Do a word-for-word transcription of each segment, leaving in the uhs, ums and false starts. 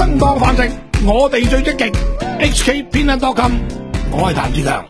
相當繁盛，我哋最積極 H K 偏袒多金，我係譚志強。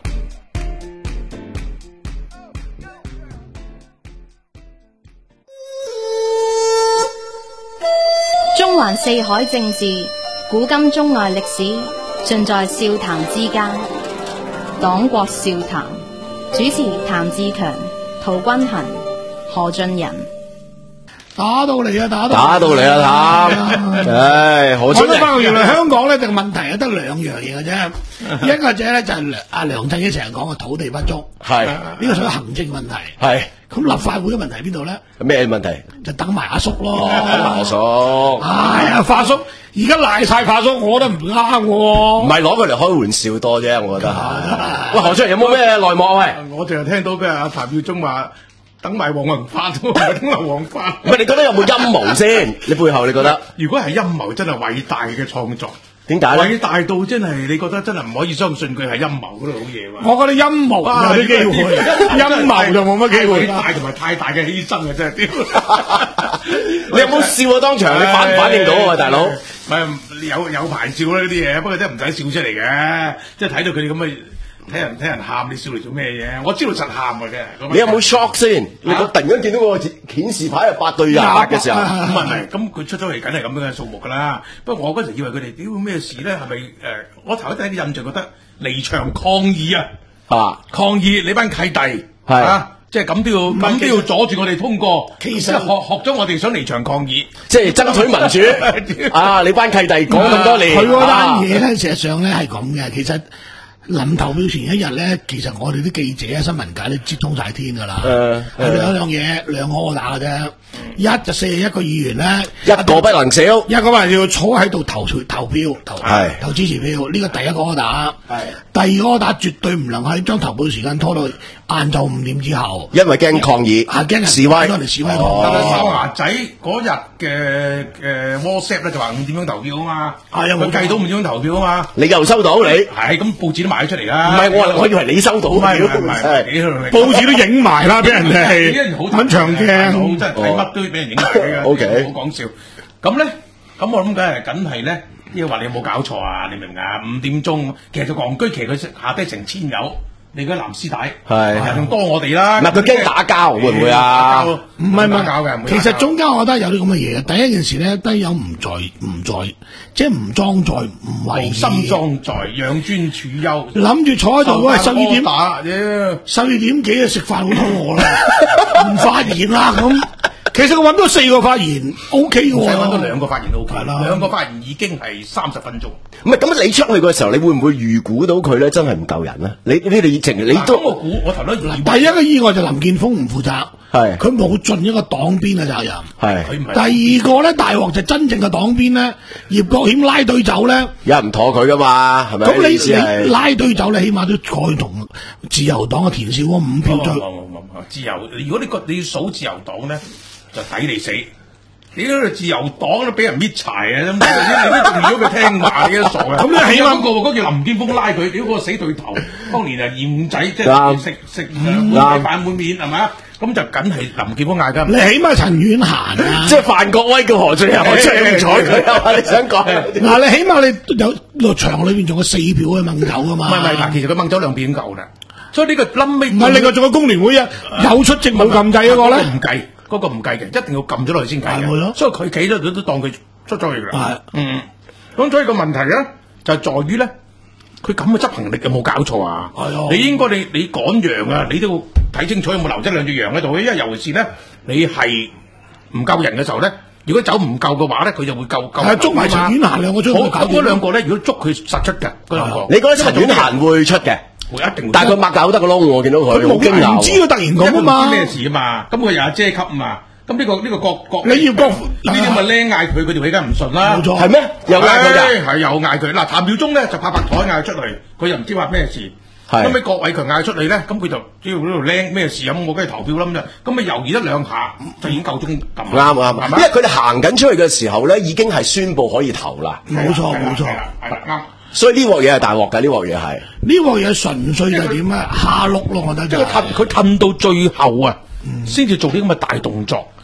中環四海政治，古今中外歷史，盡在笑談之間。黨國笑談，主持譚志強、陶君行、何俊仁。 打到嚟啊！打到打到嚟啊！譚，唉，何俊仁。 我都發覺原來香港咧，就問題係得兩樣嘢嘅啫。一個者咧就係梁阿梁振英成日講嘅土地不足， 係呢個屬於行政問題。 係咁立法會嘅問題喺邊度咧？ 咩問題？ 就等埋阿叔咯。 等埋阿叔。 哎呀，發叔，而家賴晒發叔，我覺得唔啱喎。 唔係攞佢嚟開玩笑多啫，我覺得係。喂，何俊仁有冇咩內幕啊？喂， 我淨係聽到嘅阿譚耀宗話。等埋黃宏發，唔係等埋黃發。 唔係你覺得有冇陰謀先？你背後你覺得？ 如果係陰謀，真係偉大嘅創作。 點解咧？ 偉大到真係你覺得真係唔可以相信佢係陰謀嗰度好嘢喎。 我覺得陰謀有啲機會，陰謀就冇乜機會。 偉大同埋太大嘅犧牲啊！真係屌！ 你有冇笑啊？當場你反唔反應到啊，大佬？ 唔係有有排笑啦呢啲嘢，不過真係唔使笑出嚟嘅，即係睇到佢哋咁嘅。睇人睇人喊，你笑嚟做咩嘢？我知道實喊嘅啫。 你有冇 shock 先？你突然間見到個顯示牌係八對廿八嘅時候， 唔係唔係，咁佢出咗嚟梗係咁樣嘅數目㗎啦。不過我嗰時以為佢哋屌咩事咧？係咪誒？我頭一第一印象覺得離場抗議啊！啊，抗議你班契弟係啊，即係咁都要咁都要阻住我哋通過。其實學學咗我哋想離場抗議， 即係爭取民主啊！你班契弟講咁多年， 佢嗰單嘢咧，事實上咧係咁嘅，其實。臨投票前一日咧，其實我哋啲記者啊、新聞界都接通晒天㗎啦。誒，係兩樣嘢，兩個我打嘅啫。一就四十一個議員咧， 一個不能少， 一個話要坐喺度投投票，投係投支持票。呢個第一個我打， 係第二個我打絕對唔能喺將投票時間拖到晏晝五點之後， 因為驚抗議， 啊驚示威， 嚟示威。 但係哨牙仔嗰日嘅嘅 WhatsApp 咧就話五點鐘投票啊嘛，係啊，我計到五點鐘投票啊嘛， 你又收到你係咁報紙都賣咗出嚟啦。 唔係我，我以為你收到， 唔係唔係， 報紙都影埋啦，俾人哋揾長鏡， 真係睇乜都俾人影埋嘅。 O K， 唔好講笑。咁咧，咁我諗梗係梗係咧，呢個話你有冇搞錯啊？你明唔明啊？五點鐘，其實就戇居，其實佢下低成千友。你嗰藍絲帶係仲多我哋啦， 唔係佢驚打交會唔會啊？ 唔係唔係， 其實中間我覺得有啲咁嘅嘢嘅。第一件事咧，低友唔在唔在，即係唔裝載唔為心裝載，養尊處優， 諗住坐喺度喂十二點打， 十二點幾啊食飯好肚餓啦，唔發言啦咁。其實我揾到四個發言 O K 嘅喎， 揾到兩個發言 O K 啦，兩個發言已經係三十分鐘。 唔係咁，你出去嘅時候，你會唔會預估到佢咧真係唔夠人咧？你你哋情你都我估，我頭都第一個意外就林健鋒唔負責， 係佢冇盡一個黨鞭嘅責任， 係佢唔係。 第二個咧大鑊就真正嘅黨鞭咧，葉國謙拉隊走咧， 有人唔妥佢噶嘛，係咪？ 咁你你拉隊走，你起碼都再同自由黨嘅田少嗰五票再自由。如果你覺你要數自由黨咧？就抵你死！你嗰個自由黨都俾人搣柴啊！咁你都仲要佢聽話，你都傻啊！咁你起碼嗰個嗰叫林健鋒拉佢，屌嗰個死對頭，當年啊二五仔即係食食碗米飯碗面係咪啊？咁就梗係林健鋒嗌㗎。 你起碼陳婉嫻啊， 即係范國威叫何俊仁，我真係唔睬佢啊！你想講嗱？你起碼你有落場裏邊仲有四票去掹走㗎嘛？ 唔係唔係，嗱，其實佢掹走兩票已經夠啦。所以呢個冧尾唔係另外仲有工聯會啊，有出席冇撳掣嗰個咧， 唔計。嗰個唔計嘅，一定要撳咗落去先計嘅，所以佢企咗都都當佢出咗去㗎啦。嗯，咁所以個問題咧就係在於咧，佢咁嘅執行力有冇搞錯啊？係你應該你你趕羊啊，你都要睇清楚有冇留咗兩隻羊喺度，因為尤其是咧你係唔夠人嘅時候咧，如果走唔夠嘅話咧，佢就會夠夠。係捉埋陳婉嫻兩個出，好嗰兩個咧，如果捉佢實出嘅嗰兩個， 你覺得陳婉嫻會出嘅？ 會一定， 但係佢擘大得個窿，我見到佢好驚訝， 唔知佢突然講啊嘛， 唔知咩事啊嘛，咁佢又係遮級啊嘛，咁呢個呢個國國， 你要國呢啲咪僆嗌佢，佢條氣梗唔順啦， 冇錯， 係咩？又嗌佢㗎， 係又嗌佢。嗱，譚耀宗咧就拍拍台嗌出嚟，佢又唔知話咩事，咁俾郭偉強嗌出嚟咧，咁佢就只要呢度僆咩事咁，我梗係投票啦咁就，咁咪猶豫一兩下就已經夠鐘撳。 啱啱，因為佢哋行緊出去嘅時候咧，已經係宣佈可以投啦， 冇錯冇錯， 係啦啱。 所以呢鑊嘢係大鑊㗎，呢鑊嘢係呢鑊嘢純粹就係點咧？下碌咯，我覺得就佢褪佢褪到最後啊，先至做啲咁嘅大動作。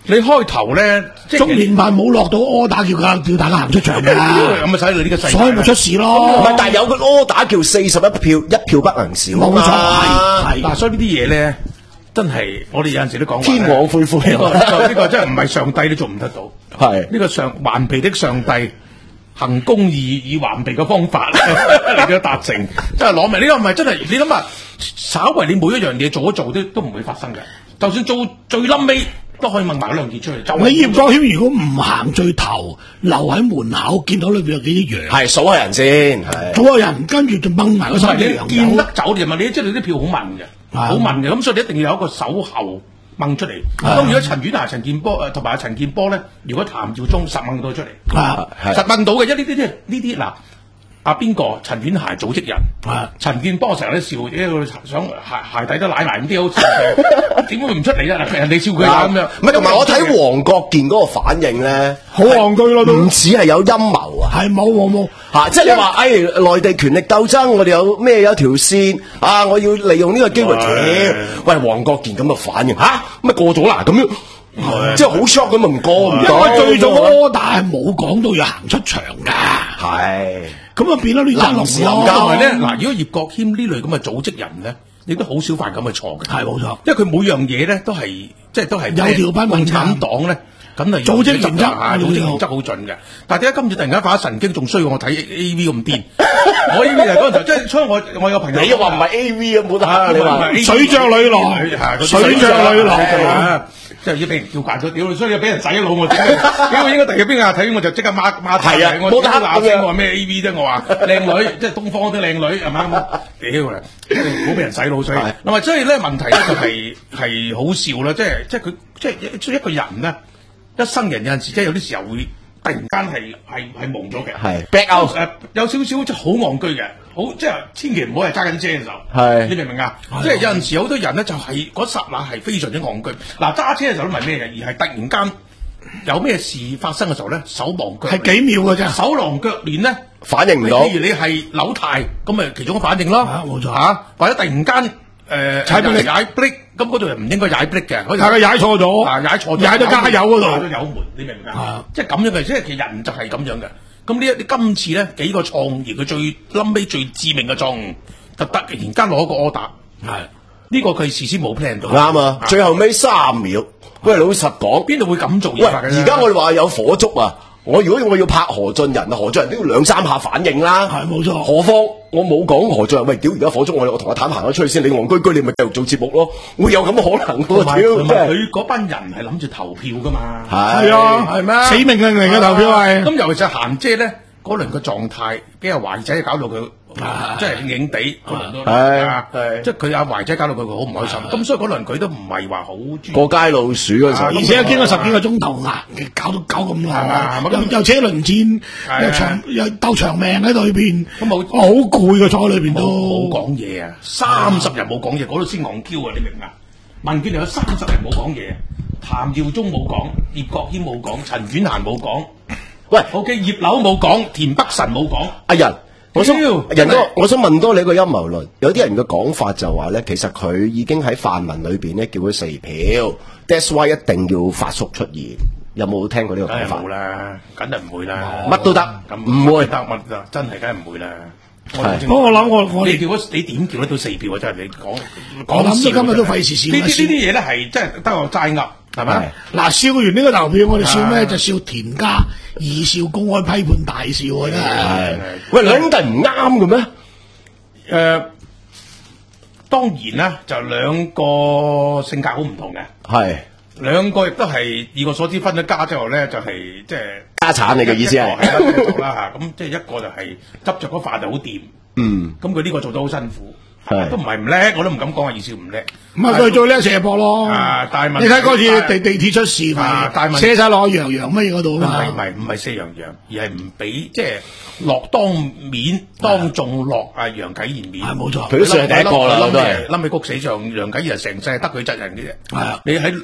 你開頭咧， 中聯辦冇落到柯打叫佢叫大家行出場㗎， 咁咪使你呢個世界， 所以咪出事咯。 唔係，但係有個柯打叫四十一票，一票不能少。 冇錯，係嗱，所以呢啲嘢咧，真係我哋有陣時都講天網恢恢。 呢個呢個真係唔係上帝都做唔得到。 係呢個上頑皮的上帝行公義以頑皮嘅方法嚟到達成，真係攞命。呢個唔係真係，你諗下，稍為你每一樣嘢做一做都都唔會發生嘅。就算做最冧尾都可以問埋兩件出嚟。就你葉國謙如果唔行最頭，留喺門口，見到裏邊有幾啲羊， 係數下人先，係數下人，跟住就掹埋嗰三隻羊。 你見得走你問你，即係你啲票好問嘅，好問嘅，咁所以你一定要有一個守候掹出嚟。咁如果陳婉霞、陳健波誒同埋阿陳健波咧，如果譚耀宗實掹到出嚟，實問到嘅，因為呢啲呢啲嗱。阿邊個陳婉霞組織人，陳健波成日都笑，呢想鞋鞋底都舐埋咁啲，好似點會唔出嚟啊？人哋笑佢咁樣， 唔係同埋我睇黃國健嗰個反應咧， 好戇居咯，都唔似係有陰謀啊， 係冇冇冇嚇，即係你話誒內地權力鬥爭，我哋有咩有條線啊？我要利用呢個機會，喂黃國健咁嘅反應嚇，乜過咗啦咁樣。即係好 shock 咁啊！唔過唔因為最早柯打係冇講到要行出場㗎， 係咁啊變咗亂爭龍咯。 同埋咧，嗱，如果葉國謙呢類咁嘅組織人咧，亦都好少犯咁嘅錯嘅。 係冇錯， 因為佢每樣嘢咧都係即係都係有條不紊。 共產黨咧，咁啊組織原則啊，組織原則好準嘅。但係點解今次突然間發神經，仲衰過我睇 A V 咁癲？我 A V 就嗰陣時，即係所以我我有朋友， 你又話唔係 A V 啊？冇得你話水著女郎，水著女郎。 即係要俾人叫慣咗，屌！所以要俾人洗腦我，屌！我應該第日邊個睇我就即刻抹抹頭，我冇得鬧聲，我話咩 A V 啫？我話靚女，即係東方啲靚女係咪？屌啊！唔好俾人洗腦，所以嗱，咪所以咧問題咧就係係好笑啦，即係即係佢即係即係一個人咧，一生人有陣時即係有啲時候會突然間係係係懵咗嘅， 係 back out 誒有少少即係好戇居嘅。好即係千祈唔好係揸緊車嘅時候， 係你明唔明啊？即係有陣時好多人咧就係嗰剎那係非常之戇居。嗱揸車嘅時候都唔係咩嘅，而係突然間有咩事發生嘅時候咧，手忙腳係幾秒嘅啫， 手忙腳亂咧反應唔到。 譬如你係扭軚，咁咪其中一個反應咯， 冇錯嚇。或者突然間誒踩 brake 踩 brake，咁嗰度又唔應該踩 brake 嘅， 但係佢踩錯咗， 啊踩錯咗， 踩到加油嗰度， 踩到油門，你明唔明啊？即係咁樣嘅，即係其實人就係咁樣嘅。咁呢一今次咧幾個錯誤，而佢最冧尾最致命嘅錯誤，就突然間攞一個 order， 係呢個佢事先冇 plan 到。 啱啊！最後尾三秒，喂老實講， 邊度會咁做嘢？ 喂，而家我哋話有火燭啊！我如果我要拍何俊仁啊，何俊仁都要兩三下反應啦。 係冇錯。 何況我冇講何俊仁，喂，屌而家火燭，我我同阿譚行咗出去先，你戇居居，你咪繼續做節目咯。會有咁嘅可能喎，屌！ 同埋佢嗰班人係諗住投票噶嘛。 係啊， 係咩？ 死命令嚟嘅投票係。 咁尤其是嫻姐咧，嗰輪嘅狀態，俾阿懷仔搞到佢。即係影影地嗰輪都係，即係佢阿懷仔搞到佢佢好唔開心，咁所以嗰輪佢都唔係話好過街老鼠嗰陣時， 而且經過十幾個鐘頭壓，搞到搞咁耐，又又車輪戰，又長又鬥長命喺裏邊， 咁冇好攰嘅，坐喺裏邊都冇講嘢啊！三十日冇講嘢，嗰度先戇嬌啊！你明唔明？民建聯有三十日冇講嘢，譚耀宗冇講，葉國謙冇講，陳婉嫻冇講，喂，OK，葉劉冇講，田北辰冇講， 阿仁。我想人哥，我想問多你一個陰謀論。有啲人嘅講法就話咧，其實佢已經喺泛民裏邊咧叫佢四票 ，that's why 一定要發叔出現。有冇聽過呢個講法？ 冇啦，梗係唔會啦， 乜都得，唔會得乜真係梗係唔會啦。 係，不過我諗我我你叫嗰你點叫得到四票啊？真係你講講我諗今日都費事笑。 呢啲呢啲嘢咧係真係得個齋噏，係咪？ 嗱，笑完呢個投票，我哋笑咩？就笑田家二笑公開批判大笑啊！真係。 喂，兩兄弟唔啱嘅咩？ 誒，當然啦，就兩個性格好唔同嘅。 係。 兩個亦都係以我所知分咗家之後咧，就係即係家產。你嘅意思係係啦嚇，咁即係一個就係執着嗰飯就好掂，嗯，咁佢呢個做得好辛苦，都唔係唔叻，我都唔敢講話二少唔叻， 唔係佢最叻射波咯， 啊！但係你睇嗰次地地鐵出事咪射晒落洋洋乜嘢嗰度啊嘛， 唔係唔係射洋洋，而係唔俾即係落當面當眾落啊楊啟賢面， 係冇錯， 佢都算係第一個啦，都係冧起谷死上楊啟賢成世係得佢窒人嘅啫， 係啊， 你喺。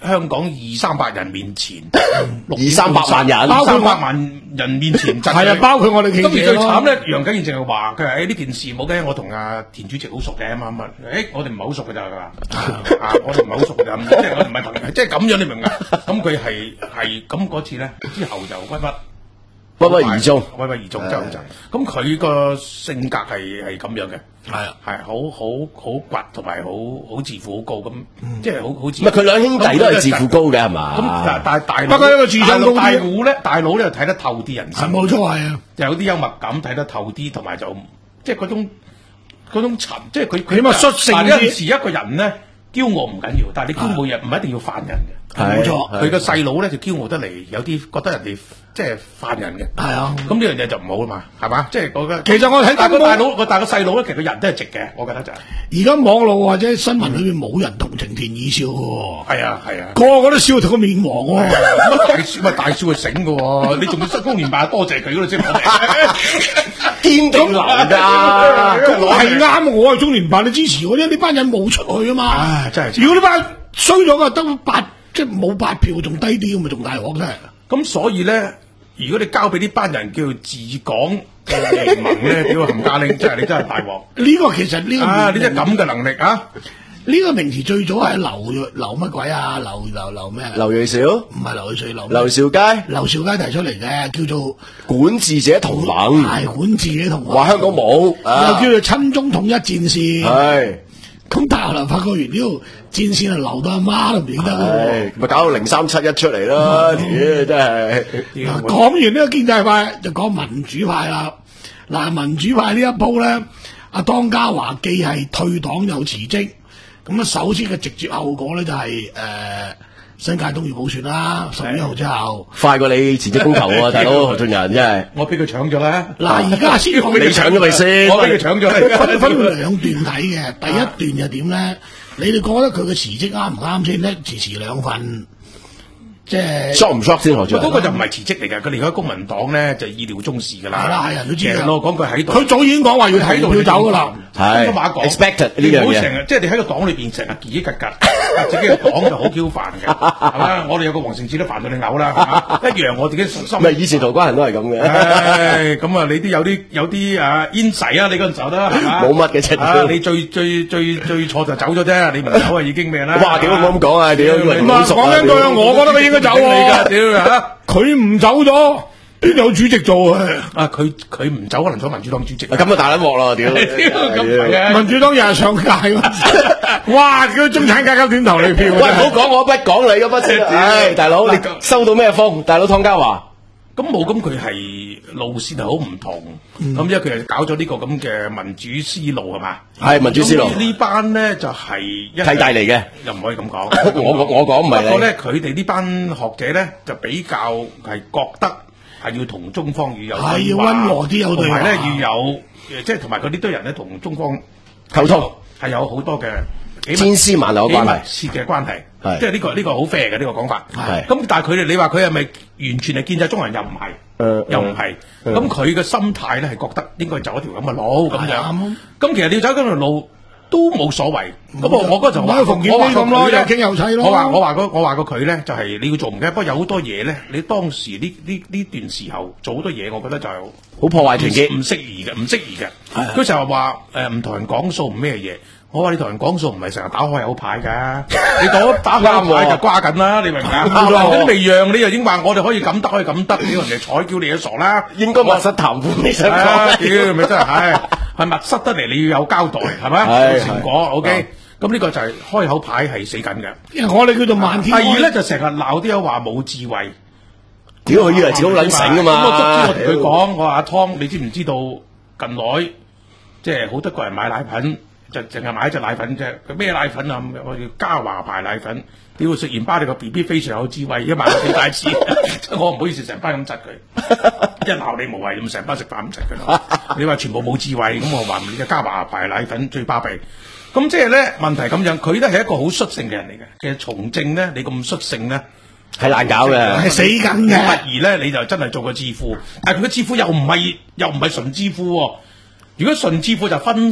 香港二三百人面前， 二三百萬人， 包括百萬人面前， 係啊，包括我哋記者咯。 咁而最慘咧，楊謹賢淨係話佢話誒呢件事冇嘅，我同阿田主席好熟嘅咁啊，誒我哋唔係好熟嘅咋，佢話啊我哋唔係好熟嘅咋，即係我哋唔係朋友，即係咁樣你明唔明啊？咁佢係係咁嗰次咧，之後就屈屈。 鬱鬱而終， 鬱鬱而終真係就咁，佢個性格係係咁樣嘅， 係啊， 係好好好倔，同埋好好自負好高咁，即係好好自。 唔係佢兩兄弟都係自負高嘅係嘛？ 咁但但係大不過一個自信高大佬咧，大佬咧就睇得透啲人生， 冇錯係啊， 有啲幽默感睇得透啲，同埋就即係嗰種嗰種沉，即係佢佢起碼率性啲。 有陣時一個人咧驕傲唔緊要，但係你驕傲嘢唔一定要犯人嘅， 冇錯。 佢個細佬咧就驕傲得嚟，有啲覺得人哋。即係犯人嘅， 係啊， 咁呢樣嘢就唔好啦嘛，係嘛？即係我覺得， 其實我睇大個大佬個大個細佬咧，其實個人都係直嘅，我覺得就係。 而家網絡或者新聞裏邊冇人同情田二少嘅， 係啊係啊， 個個都笑到個面黃喎。 乜大少咪大少係醒嘅喎，你仲要失工連敗，多謝佢嗰度先我哋。 堅定流㗎， 係啱，我係中聯辦，你支持我啫，呢班人冇出去啊嘛。 唉，真係。 如果呢班衰咗嘅得八，即係冇八票，仲低啲咁咪仲大鑊真係。 咁所以咧。如果你交俾呢班人叫治港嘅聯盟咧，屌冚家拎，真係你真係大鑊。 呢個其實呢個啊，呢啲咁嘅能力啊， 呢個名詞最早係劉劉乜鬼啊？劉劉劉咩？ 劉銳紹唔係劉銳紹，劉劉兆佳， 劉兆佳提出嚟嘅，叫做管治者同盟， 係管治者同盟。 話香港冇， 又叫做親中統一戰線。 係。 咁但係後來發覺完呢條戰線係流到阿媽都唔認得喎， 咪搞到零三七一出嚟啦！屌真係。 講完呢個建制派就講民主派啦。嗱，民主派呢一鋪咧，阿湯家驊既係退黨又辭職，咁啊首先嘅直接後果咧就係、是、誒、呃、新界東要補選啦，十一號之後。 快過你辭職公投啊，大佬何俊仁真係。 我俾佢搶咗啦。 嗱，而家先講你搶咗咪先？ 我俾佢搶咗。 分分兩段睇嘅，第一段就點咧？你哋覺得佢嘅辭職啱唔啱先咧？遲遲兩份。即係 shock 唔 shock 先何俊仁？ 嗰個就唔係辭職嚟㗎，佢離開公民黨咧就意料中事㗎啦。 係啦，係人都知嘅。 我講佢喺度， 佢早已經講話要喺度要走㗎啦。 係。 應該馬講 expected 呢樣嘢。 唔好成日即係你喺個黨裏邊成日結結格格，自己嘅黨就好嬌煩嘅，係嘛？我哋有個黃成智都煩到你嘔啦，一樣我自己心。 咪以前陶關人都係咁嘅。 唉，咁啊，你啲有啲有啲啊煙仔啊，你嗰陣時候都係嘛？ 冇乜嘅啫。 你最最最最錯就走咗啫，你唔走啊已經咩啦？ 哇！屌唔好咁講啊！屌， 唔係講緊句，我覺得佢應該走喎。佢唔走咗，邊有主席做啊？ 啊，佢佢唔走，可能做民主黨主席。 咁啊大撚鑊啦！屌， 民主黨又係上屆，哇！叫中產階級點投你票？喂， 唔好講我不講你嘅不先。唉，大佬，你收到咩風？大佬湯家驊。 咁冇，咁佢係路線係好唔同，咁因為佢係搞咗呢個咁嘅民主思路係嘛？ 係民主思路。 呢班咧就係契弟嚟嘅， 又唔可以咁講。 我我講唔係你。 不過咧，佢哋呢班學者咧就比較係覺得係要同中方要有係要溫和啲有對話， 同埋咧要有即係同埋佢呢堆人咧同中方溝通係有好多嘅千絲萬縷嘅關係， 切嘅關係。 係即係呢個呢個好 fair 嘅呢個講法。 係咁，但係佢哋你話佢係咪完全係建制中人？又唔係， 誒又唔係。咁佢嘅心態咧係覺得應該走一條咁嘅路咁樣。咁其實你要走嗰條路都冇所謂。咁我我嗰陣話我話咁咯，又傾又砌咯。 我話我話個我話過佢咧就係你要做唔嘅，不過有好多嘢咧，你當時呢呢呢段時候做好多嘢，我覺得就係好破壞團結， 唔適宜嘅，唔適宜嘅。佢成日話誒唔同人講數唔咩嘢。我話你同人講數唔係成日打開口牌㗎，你講打開口牌就瓜緊啦，你明唔明啊？你都未讓，你又已經話我哋可以咁得，可以咁得，你人哋睬叫你都傻啦。 應該密室談判你想講， 屌咪真係，係係密室得嚟，你要有交代，係咪？成果 OK，咁呢個就係開口牌係死緊嘅。 因為我哋叫做漫天。 第二咧就成日鬧啲人話冇智慧， 屌佢以為自己好撚醒㗎嘛。 咁我卒之我同佢講，我話阿湯，你知唔知道近來即係好多個人買奶粉？就淨係買一隻奶粉啫，佢咩奶粉啊？我叫嘉華牌奶粉。屌食完包你個 B B 非常有智慧，一萬幾大次，我唔好意思成班咁窒佢，一鬧你無謂咁成班食飯咁窒佢。你話全部冇智慧，咁我話你隻嘉華牌奶粉最巴閉。咁即係咧問題咁樣，佢都係一個好率性嘅人嚟嘅。其實從政咧，你咁率性咧係難搞嘅， 係死緊嘅。 不如咧你就真係做個智庫，但係佢嘅智庫又唔係又唔係純智庫喎。如果純智庫就分析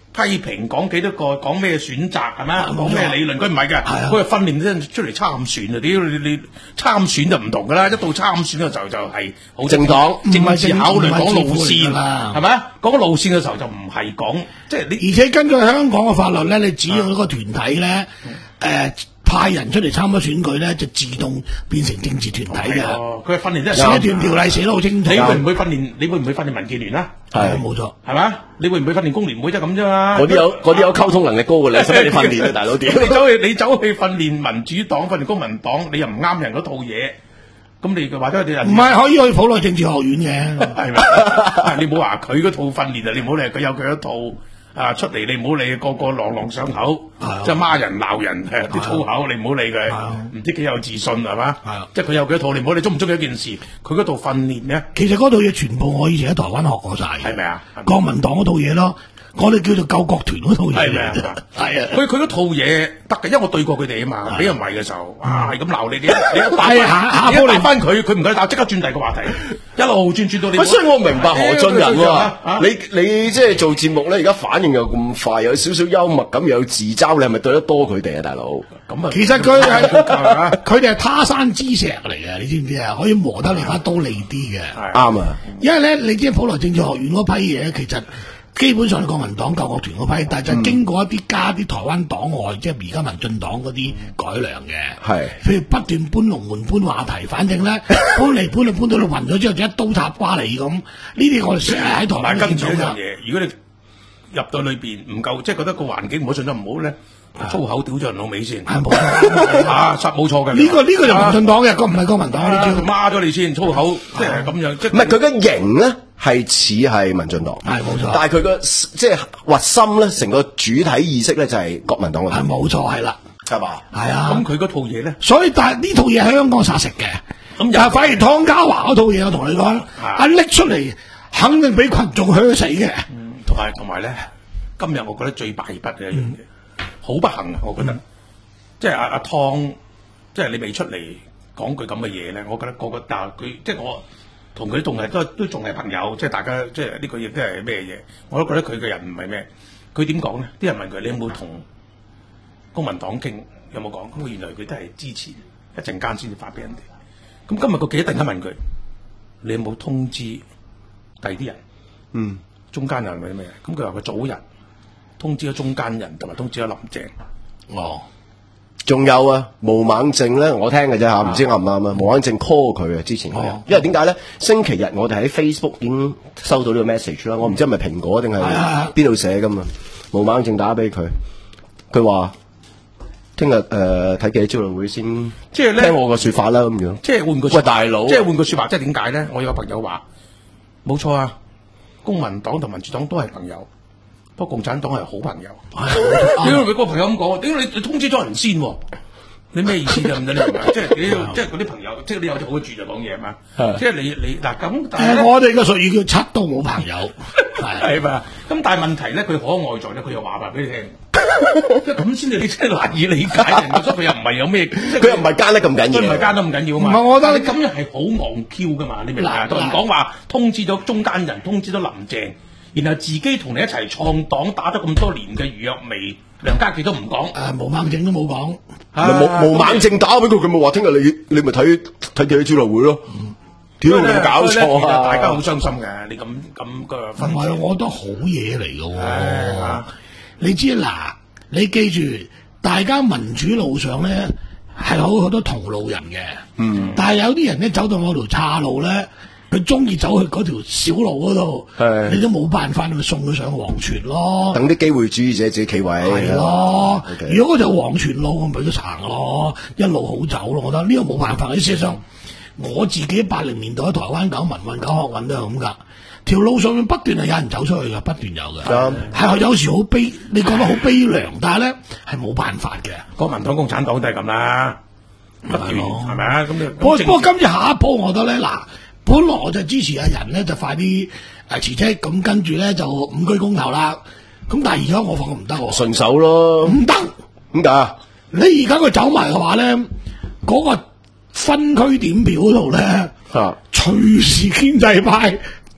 批評講幾多個講咩選擇係咪？講咩理論？佢唔係嘅，佢係訓練啲出嚟參選啊！屌你你參選就唔同㗎啦，一到參選嘅時候就係好政黨政治考慮講路線係咪？講路線嘅時候就唔係講即係你， 而且根據香港嘅法律咧，你只要一個團體咧，誒。派人出嚟參加選舉咧，就自動變成政治團體嘅。 佢係訓練即係寫一段條例寫得好清楚。 你會唔會訓練？你會唔會訓練民建聯啊？ 係冇錯， 係嘛？你會唔會訓練工聯會？即係咁啫嘛。 嗰啲有嗰啲有溝通能力高嘅你，使乜你訓練啊，大佬點？ 你走去你走去訓練民主黨、訓練公民黨，你又唔啱人嗰套嘢，咁你或者啲人唔係可以去普羅政治學院嘅， 係咪？你唔好話佢嗰套訓練啊，你唔好理佢有佢一套。啊！出嚟你唔好理個個朗朗上口，即係罵人鬧人誒啲粗口，你唔好理佢，唔知幾有自信係嘛？即係佢有幾套，你唔好理中唔中意一件事，佢嗰套訓練咧， 其實嗰套嘢全部我以前喺台灣學過晒， 係咪啊？ 國民黨嗰套嘢咯，我哋叫做救國團嗰套嘢，係咪啊？係啊，佢佢嗰套嘢得嘅，因為我對過佢哋啊嘛，俾人圍嘅時候，哇係咁鬧你，你你一打下下波嚟翻佢，佢唔夠打，即刻轉第二個話題。一路轉轉到你， 所以我明白何俊仁喎。你你即係做節目咧，而家反應又咁快，有少少幽默感，又有自嘲，你係咪對得多佢哋啊，大佬？ 咁啊， 其實佢係佢哋係他山之石嚟嘅，你知唔知啊？可以磨得你把刀利啲嘅， 啱啊！ 因為咧，你知普羅政治學院嗰批嘢，其實基本上係國民黨救國團嗰批，但係就經過一啲加啲台灣黨外，即係而家民進黨嗰啲改良嘅。係，譬如不斷搬龍門、搬話題，反正咧搬嚟搬去搬到你暈咗之後，就一刀插瓜嚟咁。呢啲我哋成日喺台灣跟住一樣嘢，如果你入到裏邊唔夠，即係覺得個環境唔好，信得唔好咧，粗口屌咗人老尾先。係冇錯，啊實冇錯嘅。 呢個呢個就民進黨嘅，個唔係國民黨。你知罵咗你先，粗口即係咁樣。即係唔係佢嘅型咧？係似係民進黨， 係冇錯。 但係佢個即係核心咧，成個主體意識咧就係國民黨嘅。 係冇錯，係啦， 係嘛？ 係啊。 咁佢嗰套嘢咧， 所以但係呢套嘢喺香港殺食嘅。咁但係反而湯家驊嗰套嘢，我同你講，一拎出嚟肯定俾群眾噓死嘅。 同埋同埋咧，今日我覺得最敗筆嘅一樣嘢，好不幸啊！我覺得，即係阿阿湯，即係你未出嚟講句咁嘅嘢咧，我覺得個個但係佢即係我。同佢仲係都都仲係朋友，即係大家即係呢個亦都係咩嘢？我都覺得佢嘅人唔係咩。佢點講咧？啲人問佢：你有冇同公民黨傾？有冇講？咁原來佢都係支持，一陣間先至發俾人哋。咁今日個記者突然間問佢：你有冇通知第二啲人？嗯，中間人係咩？咁佢話佢早日通知咗中間人，同埋通知咗林鄭。 哦。仲有啊，毛猛正咧，我聽嘅啫嚇，唔知啱唔啱啊？毛猛正 call 佢啊，之前佢，因為點解咧？星期日我哋喺 Facebook 已經收到呢個 message 啦，我唔知係咪蘋果定係邊度寫噶嘛？毛猛正打俾佢，佢話聽日誒睇記者招待會先，即係聽我個説法啦咁樣。 即係換個喂大佬， 即係換個説話，即係點解咧？我有個朋友話冇錯啊，公民黨同民主黨都係朋友。不過共產黨係好朋友，點解佢個朋友咁講？點解你你通知咗人先？你咩意思啫？唔得你明嘛？即係你即係嗰啲朋友，即係你有啲好嘅住就講嘢係嘛？即係你你嗱咁，但係我哋嘅術語叫七都冇朋友， 係嘛？咁但係問題咧，佢可愛在咧，佢又話埋俾你聽，即係咁先至你真係難以理解嘅。所以佢又唔係有咩， 佢又唔係奸得咁緊要， 佢唔係奸得咁緊要啊嘛。 唔係，我覺得你咁樣係好戇 Q 噶嘛？你明唔明啊？同人講話通知咗中間人，通知咗林鄭。然後自己同你一齊創黨打咗咁多年嘅余若薇、梁家傑都唔講， 誒毛孟靜都冇講， 毛毛孟靜打俾佢，佢咪話聽日你你咪睇睇記者招待會咯。屌你有冇搞錯啊！ 大家好傷心嘅，你咁咁嘅分。 唔係，我覺得好嘢嚟嘅喎。你知嗱，你記住，大家民主路上咧係好好多同路人嘅，嗯，但係有啲人咧走到我條岔路咧。佢中意走去嗰條小路嗰度，你都冇辦法，咪送佢上黃泉咯。 等啲機會主義者自己企位。係咯，如果嗰條黃泉路，我咪都行咯，一路好走咯。我覺得呢個冇辦法。事實上，我自己八零年代喺台灣搞民運、搞學運都係咁噶。條路上面不斷係有人走出去嘅，不斷有嘅。係有時好悲，你覺得好悲涼，但係咧係冇辦法嘅。 國民黨、共產黨都係咁啦，不斷係咪啊？咁你不過不過今次下一波，我覺得咧嗱。本來我就支持阿人咧，就快啲誒辭職，咁跟住咧就五居公投啦。咁但係而家我發覺唔得喎， 順手咯， 唔得。 點解？ 你而家佢走埋嘅話咧，嗰個分區點票嗰度咧，隨時建制派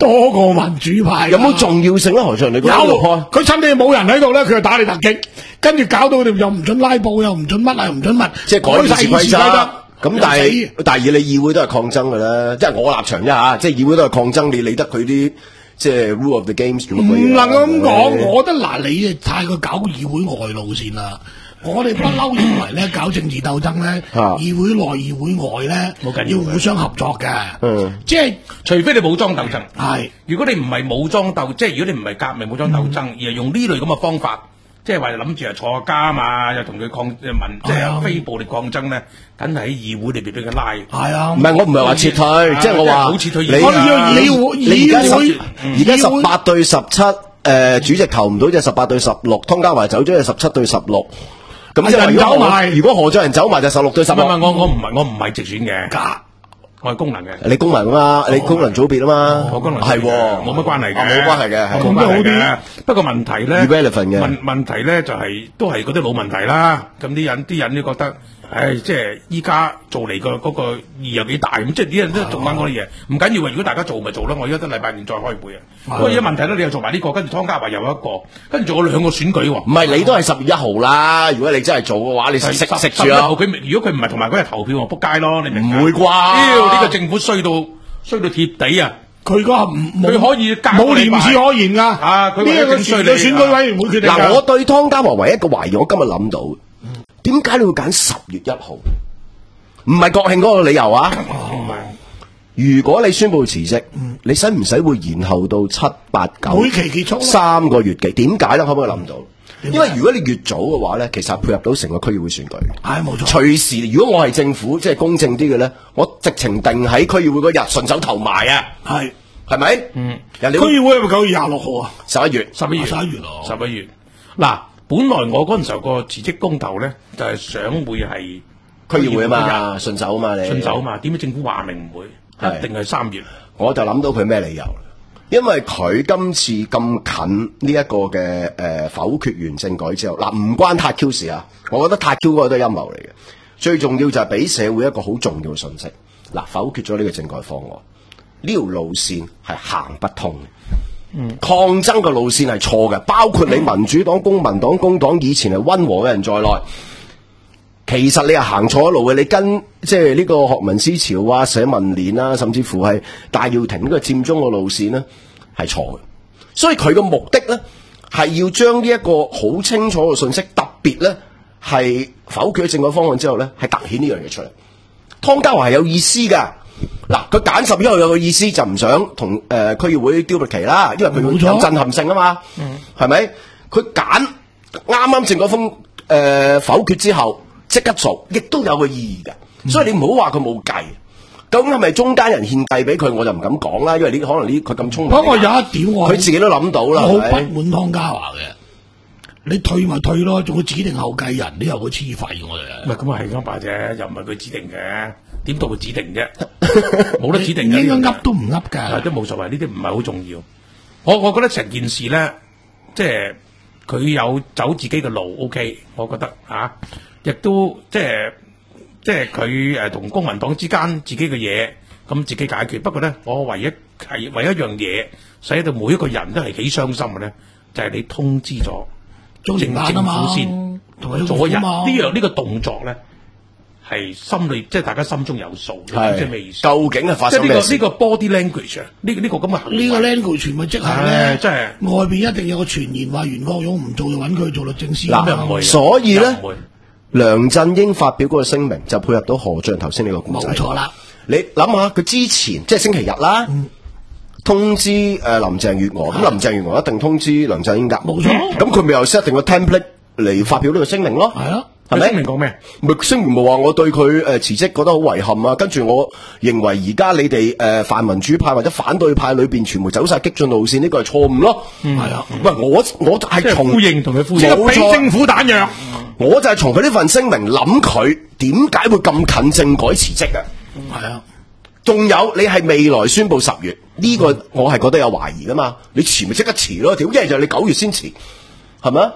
多過民主派。 有冇重要性咧？何俊，你覺得有，佢趁你冇人喺度咧，佢就打你突擊，跟住搞到佢哋又唔准拉布，又唔准乜啊，又唔准乜， 即係改議事規則。咁但係但係你議會都係抗爭㗎啦，即係我立場啫嚇，即係議會都係抗爭，你理得佢啲即係 rule of the games 做乜鬼嘢？ 唔能夠咁講，我覺得嗱，你太過搞議會外路線啦。我哋不嬲認為咧，搞政治鬥爭咧，議會內議會外咧，要互相合作嘅。嗯，即係除非你武裝鬥爭。 係， 如果你唔係武裝鬥，即係如果你唔係革命武裝鬥爭，而係用呢類咁嘅方法。即係話諗住啊坐監啊，又同佢抗民，即係非暴力抗爭咧，梗係喺議會裏邊俾佢拉。 係啊， 唔係我唔係話撤退，即係我話好撤退。 你你而家十而家十八對十七，誒主席投唔到，就十八對十六。湯家驊走咗就十七對十六。咁即係如果我如果何俊仁走埋就十六對十六。 唔係我我唔係我唔係直選嘅。假。我係功能嘅， 你功能啊嘛，你功能組別啊嘛， 我功能係冇乜關係嘅， 冇關係嘅， 冇關係嘅。不過問題咧， 嘅問問題咧就係都係嗰啲老問題啦。咁啲人啲人都覺得，唉，即係依家做嚟個嗰個意義有幾大咁，即係啲人都做緊嗰啲嘢，唔緊要啊！如果大家做咪做啦，我而家得禮拜年再開會啊。不過而家問題咧，你又做埋呢個，跟住湯家驊又一個，跟住仲有兩個選舉喎。 唔係你都係十月一號啦。如果你真係做嘅話，你食食食住啊！ 佢如果佢唔係同埋嗰日投票，我仆街咯，你明唔會啩？ 呢個政府衰到衰到貼地啊！ 佢嗰個佢可以冇廉恥可言噶。啊，佢呢個選舉選舉委員會決定。 嗱，我對湯家驊唯一一個懷疑，我今日諗到，點解你會揀十月一號？唔係國慶嗰個理由啊！唔係。如果你宣布辭職，嗯、你使唔使會延後到七八九會期結束三個月嘅？點解咧？可唔可以諗到？因為如果你越早嘅話咧，其實配合到成個區議會選舉。 係冇錯。 隨時，如果我係政府，即係公正啲嘅咧，我直情定喺區議會嗰日順手投埋啊！係係咪？嗯。人哋區議會係咪九月廿六號啊？ 十一月， 十一月， 十一月咯。 十一月。嗱，本來我嗰陣時候個辭職公投咧，就係、是、想會係區議會啊嘛，順手啊嘛，你順手啊嘛。點解政府話明唔會？一定係三月， 我就諗到佢咩理由，因為佢今次咁近呢一個嘅誒、呃、否決完政改之後，嗱唔關塔 Q 事啊，我覺得塔 Q 嗰個都係陰謀嚟嘅，最重要就係俾社會一個好重要嘅信息，嗱否決咗呢個政改方案，呢條路線係行不通嘅，嗯，抗爭嘅路線係錯嘅，包括你民主黨、公民黨、工黨以前係溫和嘅人在內。其實你係行錯路嘅，你跟即係呢個學民思潮啊、社民連啊，甚至乎係戴耀廷呢個佔中嘅路線呢，係錯嘅。所以佢嘅目的呢，係要將呢一個好清楚嘅信息，特別呢係否決咗政改方案之後呢，係凸顯呢樣嘢出嚟。湯家驊係有意思噶，嗱佢揀十一號有個意思就唔想同誒、呃、區議會丟落旗啦，因為佢有震撼性啊嘛，係咪？佢揀啱啱政改方誒、呃、否決之後。即刻做，亦都有個意義嘅，嗯、所以你唔好話佢冇計。究竟係咪中間人獻計俾佢，我就唔敢講啦。因為呢，可能呢，佢咁聰明。 不過有一點我， 佢自己都諗到啦。 我好不滿湯家驊嘅，你退咪退咯，仲要指定後繼人，你又會黐肺我哋。 唔係咁啊，係咁話啫，又唔係佢指定嘅，點到佢指定啫？冇得指定嘅。 應該噏都唔噏㗎， 都冇所謂。呢啲唔係好重要。我我覺得成件事咧，即係佢有走自己嘅路 ，OK， 我覺得啊。亦都即係即係佢誒同公民黨之間自己嘅嘢，咁自己解決。不過咧，我唯一係唯一一樣嘢，使到每一個人都係幾傷心嘅咧，就係、是、你通知咗政政府先，同佢做一日呢樣呢個動作咧，係心裏即係大家心中有數，即係咩意思？ 究竟係發生咩事？ 即係呢個呢個 body language 啊，呢、這個呢、這個咁嘅行為呢個 language 咪即係咧， 即係外邊一定有個傳言話袁國勇唔做就揾佢做律政司咁樣，所以咧。梁振英發表嗰個聲明就配合到何俊仁頭先呢個故仔， 冇錯啦。 你諗下佢之前即係星期日啦，嗯、通知誒、呃、林鄭月娥，咁林鄭月娥一定通知梁振英噶，冇錯。咁佢咪又 set 定個 template 嚟發表呢個聲明咯？係啊，係咪？聲明講咩？咪聲明冇話我對佢誒辭職覺得好遺憾啊，跟住我認為而家你哋誒、呃、泛民主派或者反對派裏邊全部走晒激進路線，呢、這個係錯誤咯。係、嗯、啊，喂，我我係從呼應同佢呼應，俾政府彈藥。 我就係從佢呢份聲明諗佢點解會咁近政改辭職啊？係啊，仲有你係未來宣布十月呢、這個，我係覺得有懷疑噶嘛。你辭咪即刻辭咯，屌一係就你九月先辭，係咪啊？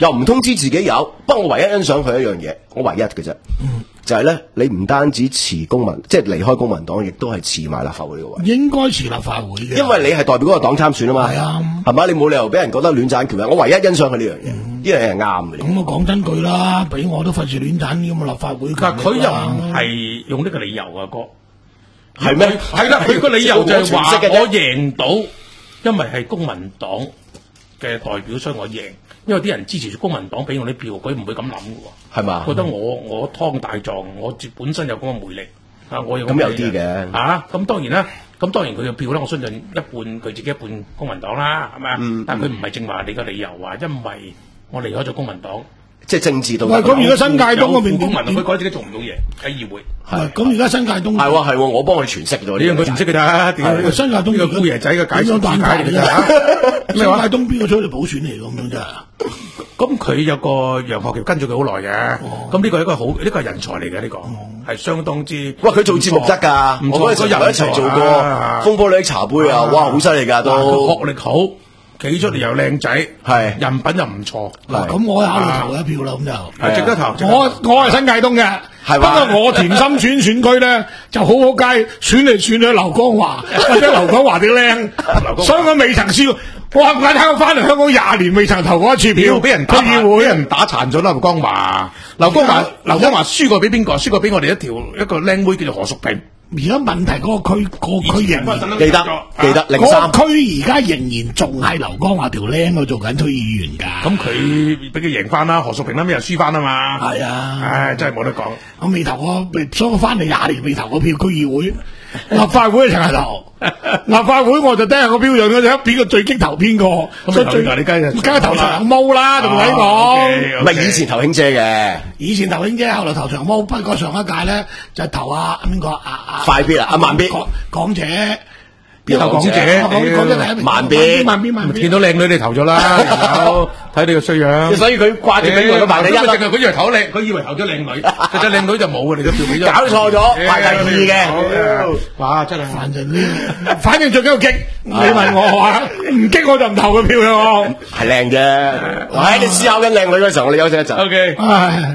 又唔通知自己有。不過我唯一欣賞佢一樣嘢，我唯一嘅啫，嗯、就係咧，你唔單止辭公民，即係離開公民黨，亦都係辭埋立法會呢個位。應該辭立法會嘅，因為你係代表嗰個黨參選啊嘛。係啊，係嘛？你冇理由俾人覺得亂斬權力。我唯一欣賞佢呢樣嘢，呢樣嘢係啱嘅。咁我講真句啦，俾我都費事亂斬咁嘅立法會。但佢又唔係用呢個理由啊，哥。係咩？係啦，佢個理由就係話我贏到，因為係公民黨嘅代表，所以我贏。因為啲人支持住公民黨俾我啲票，佢唔會咁諗嘅喎。係嘛？覺得我我湯大狀，我本身有咁嘅魅力啊！我有咁有啲嘅啊！咁當然啦，咁當然佢嘅票咧，我相信一半佢自己一半公民黨啦，係咪啊？嗯、但係佢唔係正話你嘅理由話，因為我離開咗公民黨。即係政治度。咁而家新界東嗰邊公民，佢覺得自己做唔到嘢喺議會。係咁而家新界東係喎係喎，我幫佢詮釋咗。你讓佢詮釋嘅咋？點新界東呢個姑爺仔嘅解釋解解嚟㗎？新界東邊個出嚟補選嚟咁樣啫？咁佢有個楊學橋跟住佢好耐嘅。咁呢個係一個好呢個係人才嚟嘅呢個，係相當之。哇！佢做節目得㗎，我嗰陣時同佢一齊做過《風波女茶杯》啊！哇，好犀利㗎都。佢學歷好。企出嚟又靚仔，係人品又唔錯。嗱，咁我考慮投一票啦，咁就值得投。我我係新界東嘅，不過我田心村選區咧就好好街，選嚟選去劉江華或者劉江華啲靚，所以我未曾試過。我話唔解睇我翻嚟香港廿年未曾投過一次票，俾人區議會俾人打殘咗劉江華。劉江華劉江華輸過俾邊個？輸過俾我哋一條一個靚妹叫做何淑萍。而家問題嗰個區個區仍然記得記得零三區而家仍然仲係劉江華條僆度做緊區議員㗎。咁佢俾佢贏翻啦，何淑萍啱啱又輸翻啊嘛。係啊，唉真係冇得講。我未投過，所以我翻嚟廿年未投過票區議會。立法會一齊係投，立法會我就睇下個標樣嘅啫，邊個最激投邊個。咁最你梗係梗係投長毛啦，仲使講？唔係以前投興姐嘅，以前投興姐，後來投長毛。不過上一屆咧就投阿邊個阿阿快必啦，阿慢必港姐。邊投港姐？港姐第一名。慢必，慢必，慢必。見到靚女你投咗啦，睇你個衰樣。所以佢掛住俾佢排第一啦。佢以為投靚，佢以為投咗靚女，實際靚女就冇啊！你都票俾咗。搞錯咗，排第二嘅。哇！真係。反正呢，反正最緊要激。你問我話唔激我就唔投佢票啦。係靚啫。喺你思考緊靚女嗰時候，我哋休息一陣。O K。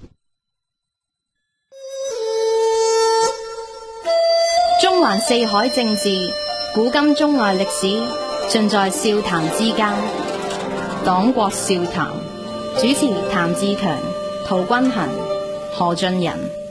中環四海政治，古今中外歷史，盡在笑談之間。黨國笑談，主持譚志強、陶君衡、何俊仁。